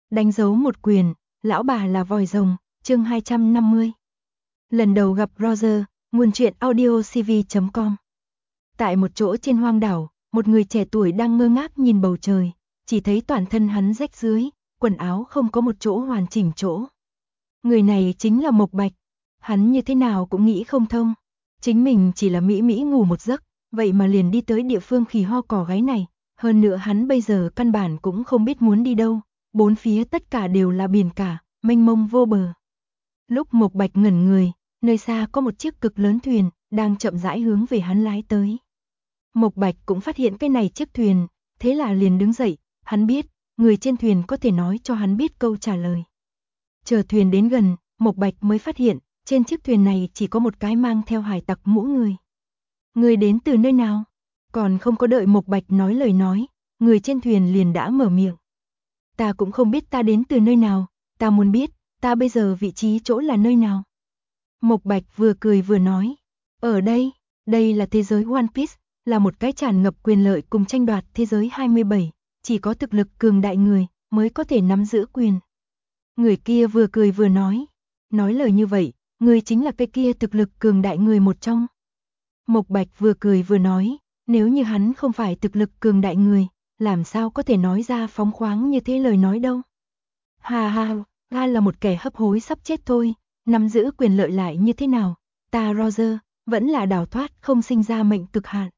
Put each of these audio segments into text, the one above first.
Đánh dấu một quyền, lão bà là vòi rồng, chương 250. Lần đầu gặp Roger, nguồn truyện audiocv.com. Tại một chỗ trên hoang đảo, một người trẻ tuổi đang ngơ ngác nhìn bầu trời, chỉ thấy toàn thân hắn rách rưới, quần áo không có một chỗ hoàn chỉnh chỗ. Người này chính là Mộc Bạch, hắn như thế nào cũng nghĩ không thông. Chính mình chỉ là mỹ ngủ một giấc, vậy mà liền đi tới địa phương khỉ ho cỏ gáy này, hơn nữa hắn bây giờ căn bản cũng không biết muốn đi đâu. Bốn phía tất cả đều là biển cả, mênh mông vô bờ. Lúc Mộc Bạch ngẩn người, nơi xa có một chiếc cực lớn thuyền, đang chậm rãi hướng về hắn lái tới. Mộc Bạch cũng phát hiện cái này chiếc thuyền, thế là liền đứng dậy, hắn biết, người trên thuyền có thể nói cho hắn biết câu trả lời. Chờ thuyền đến gần, Mộc Bạch mới phát hiện, trên chiếc thuyền này chỉ có một cái mang theo hải tặc mũ người. Người đến từ nơi nào? Còn không có đợi Mộc Bạch nói lời nói, người trên thuyền liền đã mở miệng. Ta cũng không biết ta đến từ nơi nào, ta muốn biết, ta bây giờ vị trí chỗ là nơi nào. Mộc Bạch vừa cười vừa nói, ở đây, đây là thế giới One Piece, là một cái tràn ngập quyền lợi cùng tranh đoạt thế giới 27, chỉ có thực lực cường đại người mới có thể nắm giữ quyền. Người kia vừa cười vừa nói lời như vậy, người chính là cái kia thực lực cường đại người một trong. Mộc Bạch vừa cười vừa nói, nếu như hắn không phải thực lực cường đại người, làm sao có thể nói ra phóng khoáng như thế lời nói đâu. Ha là một kẻ hấp hối sắp chết thôi, nắm giữ quyền lợi lại như thế nào, ta Roger, vẫn là đào thoát không sinh ra mệnh cực hạn.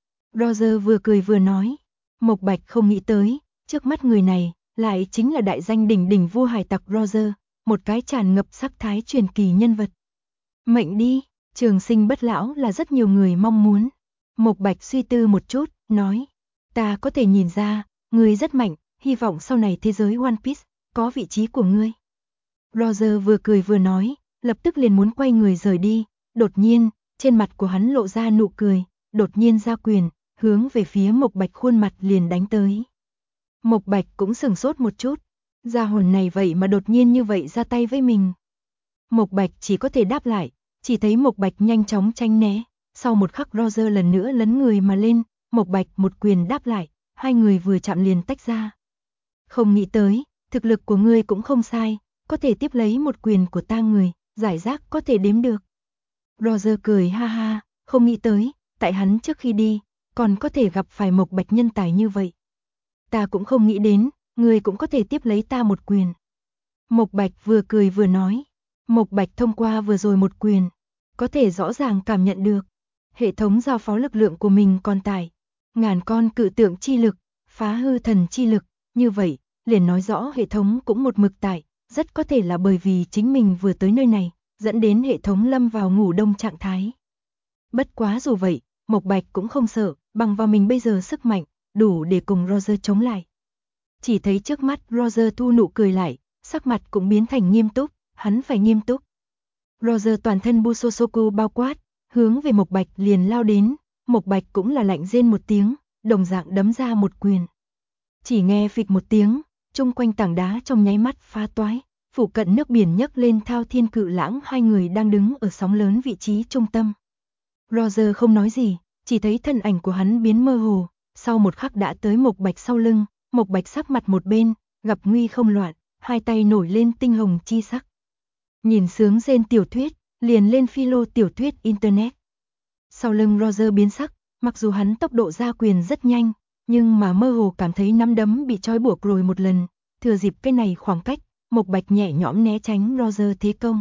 Roger vừa cười vừa nói, Mộc Bạch không nghĩ tới, trước mắt người này, lại chính là đại danh đỉnh đỉnh vua hải tặc Roger, một cái tràn ngập sắc thái truyền kỳ nhân vật. Mệnh đi, trường sinh bất lão là rất nhiều người mong muốn. Mộc Bạch suy tư một chút, nói, ta có thể nhìn ra, ngươi rất mạnh, hy vọng sau này thế giới One Piece có vị trí của ngươi. Roger vừa cười vừa nói, lập tức liền muốn quay người rời đi, đột nhiên, trên mặt của hắn lộ ra nụ cười, đột nhiên ra quyền, hướng về phía Mộc Bạch khuôn mặt liền đánh tới. Mộc Bạch cũng sửng sốt một chút, gia hồn này vậy mà đột nhiên như vậy ra tay với mình. Mộc Bạch chỉ có thể đáp lại, chỉ thấy Mộc Bạch nhanh chóng tránh né, sau một khắc Roger lần nữa lấn người mà lên, Mộc Bạch một quyền đáp lại, hai người vừa chạm liền tách ra. Không nghĩ tới, thực lực của ngươi cũng không sai, có thể tiếp lấy một quyền của ta người, giải rác có thể đếm được. Roger cười ha, không nghĩ tới, tại hắn trước khi đi, còn có thể gặp phải Mộc Bạch nhân tài như vậy. Ta cũng không nghĩ đến, ngươi cũng có thể tiếp lấy ta một quyền. Mộc Bạch vừa cười vừa nói, Mộc Bạch thông qua vừa rồi một quyền, có thể rõ ràng cảm nhận được, hệ thống giao phó lực lượng của mình còn tải, ngàn con cự tượng chi lực, phá hư thần chi lực, như vậy, liền nói rõ hệ thống cũng một mực tải, rất có thể là bởi vì chính mình vừa tới nơi này, dẫn đến hệ thống lâm vào ngủ đông trạng thái. Bất quá dù vậy, Mộc Bạch cũng không sợ, bằng vào mình bây giờ sức mạnh, đủ để cùng Roger chống lại. Chỉ thấy trước mắt Roger thu nụ cười lại, sắc mặt cũng biến thành nghiêm túc, hắn phải nghiêm túc. Roger toàn thân Busosoku bao quát, hướng về Mộc Bạch liền lao đến, Mộc Bạch cũng là lạnh rên một tiếng, đồng dạng đấm ra một quyền. Chỉ nghe phịch một tiếng, chung quanh tảng đá trong nháy mắt phá toái, phủ cận nước biển nhấc lên thao thiên cự lãng, hai người đang đứng ở sóng lớn vị trí trung tâm. Roger không nói gì, chỉ thấy thân ảnh của hắn biến mơ hồ, sau một khắc đã tới Mộc Bạch sau lưng, Mộc Bạch sắc mặt một bên, gặp nguy không loạn, hai tay nổi lên tinh hồng chi sắc. Nhìn sướng rên tiểu thuyết, liền lên philo tiểu thuyết internet. Sau lưng Roger biến sắc, mặc dù hắn tốc độ ra quyền rất nhanh, nhưng mà mơ hồ cảm thấy nắm đấm bị trói buộc rồi một lần, thừa dịp cái này khoảng cách, Mộc Bạch nhẹ nhõm né tránh Roger thế công.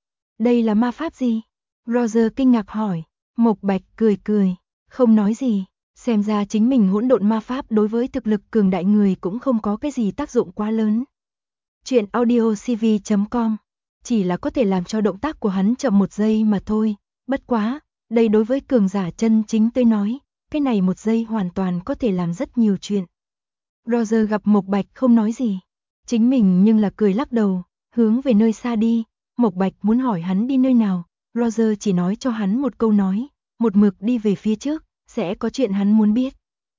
Đây là ma pháp gì? Roger kinh ngạc hỏi, Mộc Bạch cười, không nói gì, xem ra chính mình hỗn độn ma pháp đối với thực lực cường đại người cũng không có cái gì tác dụng quá lớn. Chuyện audiocv.com, chỉ là có thể làm cho động tác của hắn chậm một giây mà thôi, bất quá, đây đối với cường giả chân chính tới nói, cái này một giây hoàn toàn có thể làm rất nhiều chuyện. Roger gặp Mộc Bạch không nói gì, chính mình nhưng là cười lắc đầu, hướng về nơi xa đi. Mộc Bạch muốn hỏi hắn đi nơi nào, Roger chỉ nói cho hắn một câu nói, một mực đi về phía trước, sẽ có chuyện hắn muốn biết.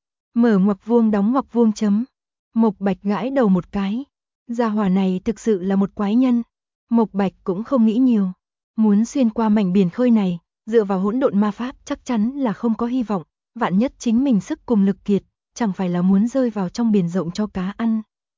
Mở ngoặc vuông đóng ngoặc vuông chấm. Mộc Bạch gãi đầu một cái, gia hỏa này thực sự là một quái nhân. Mộc Bạch cũng không nghĩ nhiều, muốn xuyên qua mảnh biển khơi này, dựa vào hỗn độn ma pháp chắc chắn là không có hy vọng, vạn nhất chính mình sức cùng lực kiệt, chẳng phải là muốn rơi vào trong biển rộng cho cá ăn.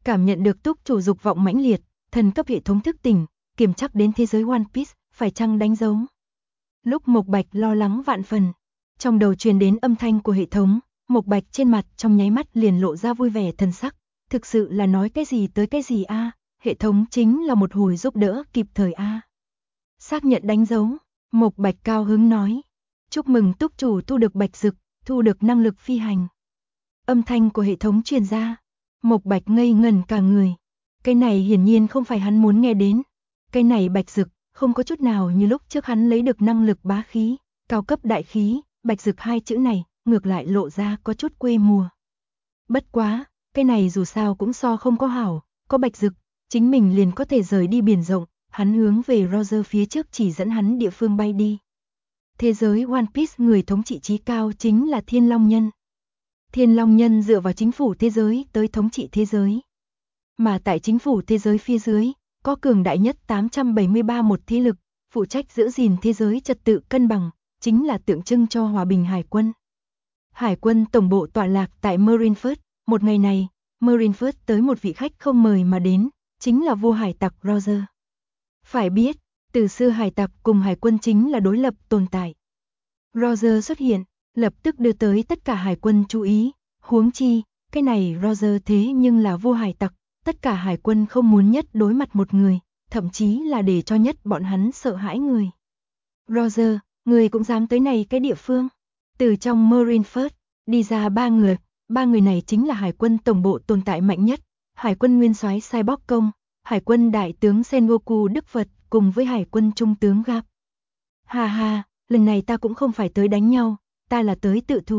Cảm nhận được túc chủ dục vọng mãnh liệt, thần cấp hệ thống thức tỉnh, kiểm chắc đến thế giới One Piece, phải chăng đánh dấu. Lúc Mộc Bạch lo lắng vạn phần, trong đầu truyền đến âm thanh của hệ thống, Mộc Bạch trên mặt trong nháy mắt liền lộ ra vui vẻ thần sắc, thực sự là nói cái gì tới cái gì a, hệ thống chính là một hồi giúp đỡ kịp thời a. Xác nhận đánh dấu, Mộc Bạch cao hứng nói, chúc mừng túc chủ thu được bạch dực, thu được năng lực phi hành. Âm thanh của hệ thống truyền ra, Mộc Bạch ngây ngẩn cả người. Cái này hiển nhiên không phải hắn muốn nghe đến. Cái này bạch dực, không có chút nào như lúc trước hắn lấy được năng lực bá khí, cao cấp đại khí, bạch dực hai chữ này, ngược lại lộ ra có chút quê mùa. Bất quá, cái này dù sao cũng so không có hảo, có bạch dực, chính mình liền có thể rời đi biển rộng, hắn hướng về Roger phía trước chỉ dẫn hắn địa phương bay đi. Thế giới One Piece người thống trị chí cao chính là Thiên Long Nhân. Thiên Long Nhân dựa vào chính phủ thế giới tới thống trị thế giới. Mà tại chính phủ thế giới phía dưới, có cường đại nhất 873 một thế lực, phụ trách giữ gìn thế giới trật tự cân bằng, chính là tượng trưng cho hòa bình hải quân. Hải quân tổng bộ tọa lạc tại Marineford, một ngày này, Marineford tới một vị khách không mời mà đến, chính là vua hải tặc Roger. Phải biết, từ xưa hải tặc cùng hải quân chính là đối lập tồn tại. Roger xuất hiện, lập tức đưa tới tất cả hải quân chú ý, huống chi, cái này Roger thế nhưng là vua hải tặc, tất cả hải quân không muốn nhất đối mặt một người, thậm chí là để cho nhất bọn hắn sợ hãi người. Roger, người cũng dám tới này cái địa phương. Từ trong Marineford, đi ra ba người này chính là hải quân tổng bộ tồn tại mạnh nhất, hải quân nguyên soái Cyborg Công, hải quân đại tướng Sengoku Đức Phật cùng với hải quân trung tướng Gap. Ha ha, lần này ta cũng không phải tới đánh nhau, ta là tới tự thú.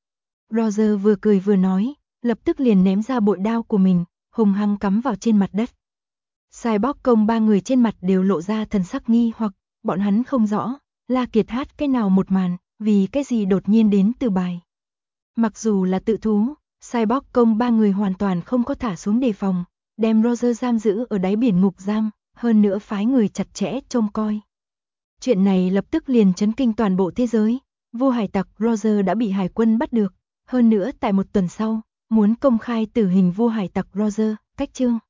Roger vừa cười vừa nói, lập tức liền ném ra bội đao của mình, hùng hăng cắm vào trên mặt đất. Cyborg Công ba người trên mặt đều lộ ra thần sắc nghi hoặc, bọn hắn không rõ, La Kiệt hát cái nào một màn, vì cái gì đột nhiên đến từ bài. Mặc dù là tự thú, Cyborg Công ba người hoàn toàn không có thả xuống đề phòng, đem Roger giam giữ ở đáy biển ngục giam, hơn nữa phái người chặt chẽ trông coi. Chuyện này lập tức liền chấn kinh toàn bộ thế giới, vua hải tặc Roger đã bị hải quân bắt được, hơn nữa tại một tuần sau, muốn công khai tử hình vua hải tặc Roger, cách chương.